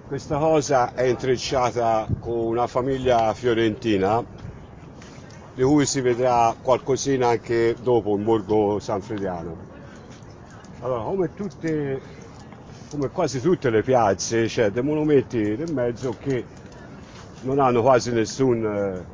Questa cosa è intrecciata con una famiglia fiorentina, di cui si vedrà qualcosina anche dopo in Borgo San Frediano. Allora, come quasi tutte le piazze, c'è dei monumenti nel mezzo che non hanno quasi nessuna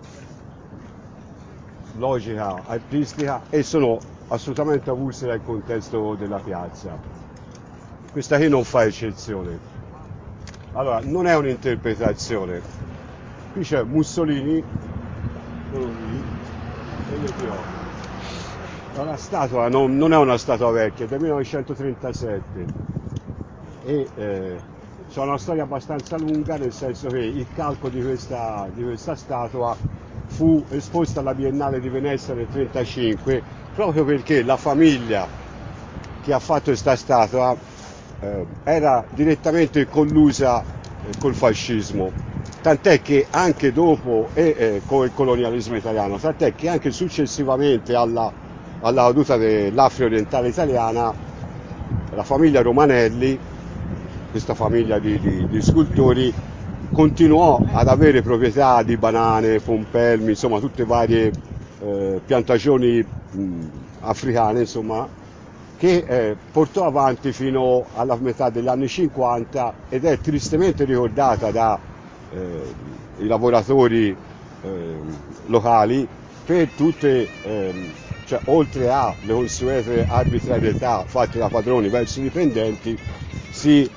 logica artistica e sono assolutamente avulse dal contesto della piazza. Questa qui non fa eccezione. Allora, non è un'interpretazione. Qui c'è Mussolini, quello lì, e le pioche. La statua non è una statua vecchia, è del 1937 e c'è una storia abbastanza lunga, nel senso che il calco di questa statua fu esposta alla Biennale di Venezia nel 1935 proprio perché la famiglia che ha fatto questa statua era direttamente collusa col fascismo, tant'è che anche dopo con il colonialismo italiano, tant'è che anche successivamente alla caduta dell'Africa orientale italiana, la famiglia Romanelli, questa famiglia di scultori, continuò ad avere proprietà di banane, pompelmi, insomma tutte varie piantagioni africane, insomma, che portò avanti fino alla metà degli anni 50 ed è tristemente ricordata dai lavoratori locali per tutte, cioè, oltre alle consuete arbitrarietà fatte da padroni verso i dipendenti, si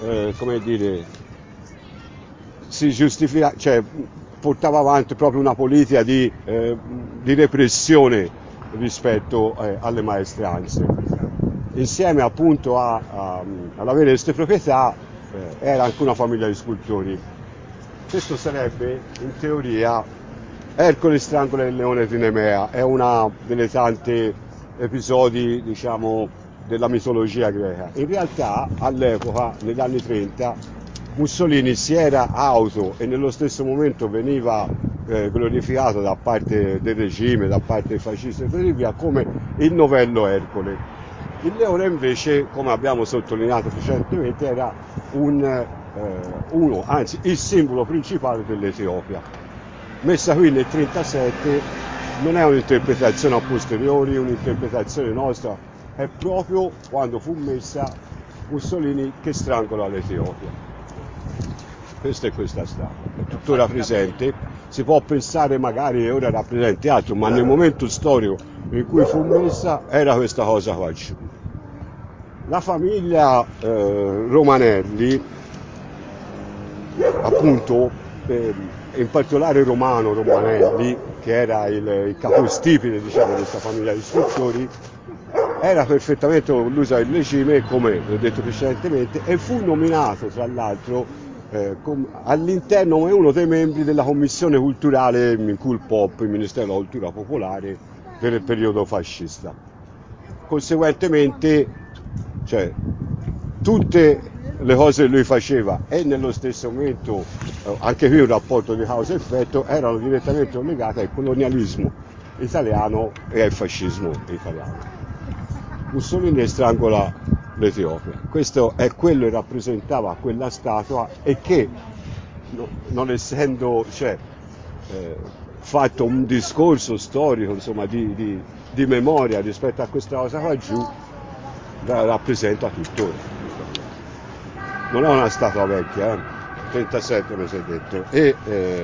giustifica, cioè portava avanti proprio una politica di repressione rispetto alle maestranze. Insieme appunto all'avere queste proprietà era anche una famiglia di scultori. Questo sarebbe in teoria Ercole strangola il leone di Nemea, è una delle tante episodi, diciamo, della mitologia greca. In realtà all'epoca, negli anni 30, Mussolini si era e nello stesso momento veniva glorificato da parte del regime, da parte dei fascisti e così via, come il novello Ercole. Il leone invece, come abbiamo sottolineato precedentemente, era il simbolo principale dell'Etiopia. Messa qui nel 1937 non è un'interpretazione a posteriori, un'interpretazione nostra, è proprio quando fu messa Mussolini che strangola l'Etiopia. Questa è questa statua, è tuttora presente, si può pensare magari che ora rappresenti altro, ma nel momento storico in cui fu messa era questa cosa qua giù. La famiglia Romanelli, appunto, in particolare Romanelli, che era il capostipite, diciamo, di questa famiglia di scultori, era perfettamente collusa del regime, come ho detto precedentemente, e fu nominato tra l'altro all'interno come uno dei membri della commissione culturale in Culpop, il Ministero della Cultura Popolare, per il periodo fascista. Conseguentemente, cioè, tutte le cose che lui faceva e nello stesso momento anche qui un rapporto di causa-effetto erano direttamente legate al colonialismo italiano e al fascismo italiano. Mussolini strangola l'Etiopia, questo è quello che rappresentava quella statua e che non essendo fatto un discorso storico, insomma, di memoria rispetto a questa cosa qua giù, la rappresenta tuttora. Non è una statua vecchia, 37 come si è detto, e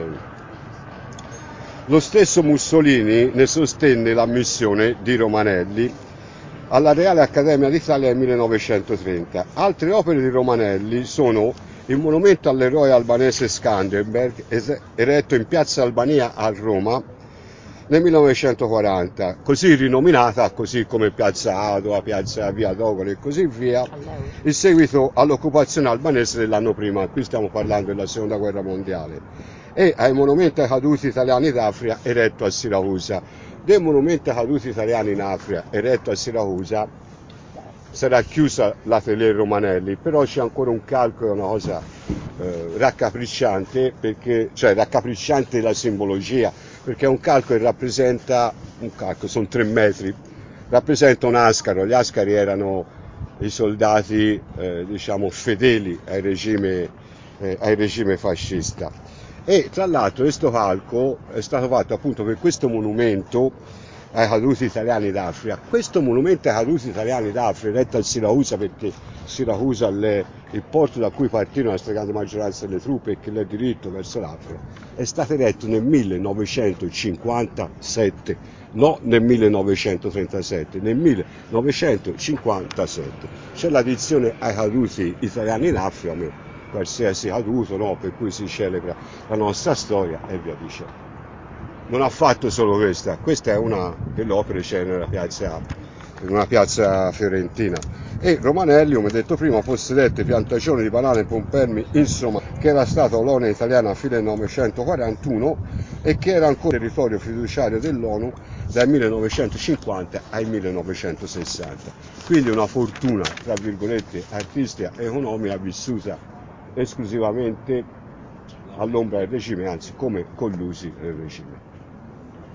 lo stesso Mussolini ne sostenne l'ammissione di Romanelli alla Reale Accademia d'Italia nel 1930. Altre opere di Romanelli sono il monumento all'eroe albanese Skanderberg, eretto in Piazza Albania a Roma nel 1940, così rinominata, così come Piazza Adua, Piazza Via Dogoli e così via, in seguito all'occupazione albanese dell'anno prima, qui stiamo parlando della Seconda Guerra Mondiale, e ai monumenti ai caduti italiani d'Africa eretto a Siracusa. Del monumento ai caduti italiani in Africa eretto a Siracusa sarà chiusa l'atelier Romanelli, però c'è ancora un calcolo, una cosa raccapricciante, raccapricciante la simbologia, perché è un calco che rappresenta, sono 3 metri, rappresenta un ascaro. Gli ascari erano i soldati diciamo fedeli al regime al regime fascista. E tra l'altro questo calco è stato fatto appunto per questo monumento ai caduti italiani d'Africa. Questo monumento ai caduti italiani d'Africa, eretto a Siracusa, perché Siracusa è il porto da cui partirono la stragrande maggioranza delle truppe e che l'è diritto verso l'Africa, è stato eretto nel 1957, no nel 1937, nel 1957. C'è l'addizione ai caduti italiani in Africa, qualsiasi caduto, no, per cui si celebra la nostra storia e via dicendo. Non ha fatto solo questa è una delle opere, c'è in una piazza fiorentina. E Romanelli, come detto prima, possedette piantagioni di banane e pompermi in Somalia, che era stata colonia italiana fino al 1941 e che era ancora territorio fiduciario dell'ONU dal 1950 al 1960. Quindi una fortuna, tra virgolette, artistica e economica vissuta esclusivamente all'ombra del regime, anzi come collusi del regime.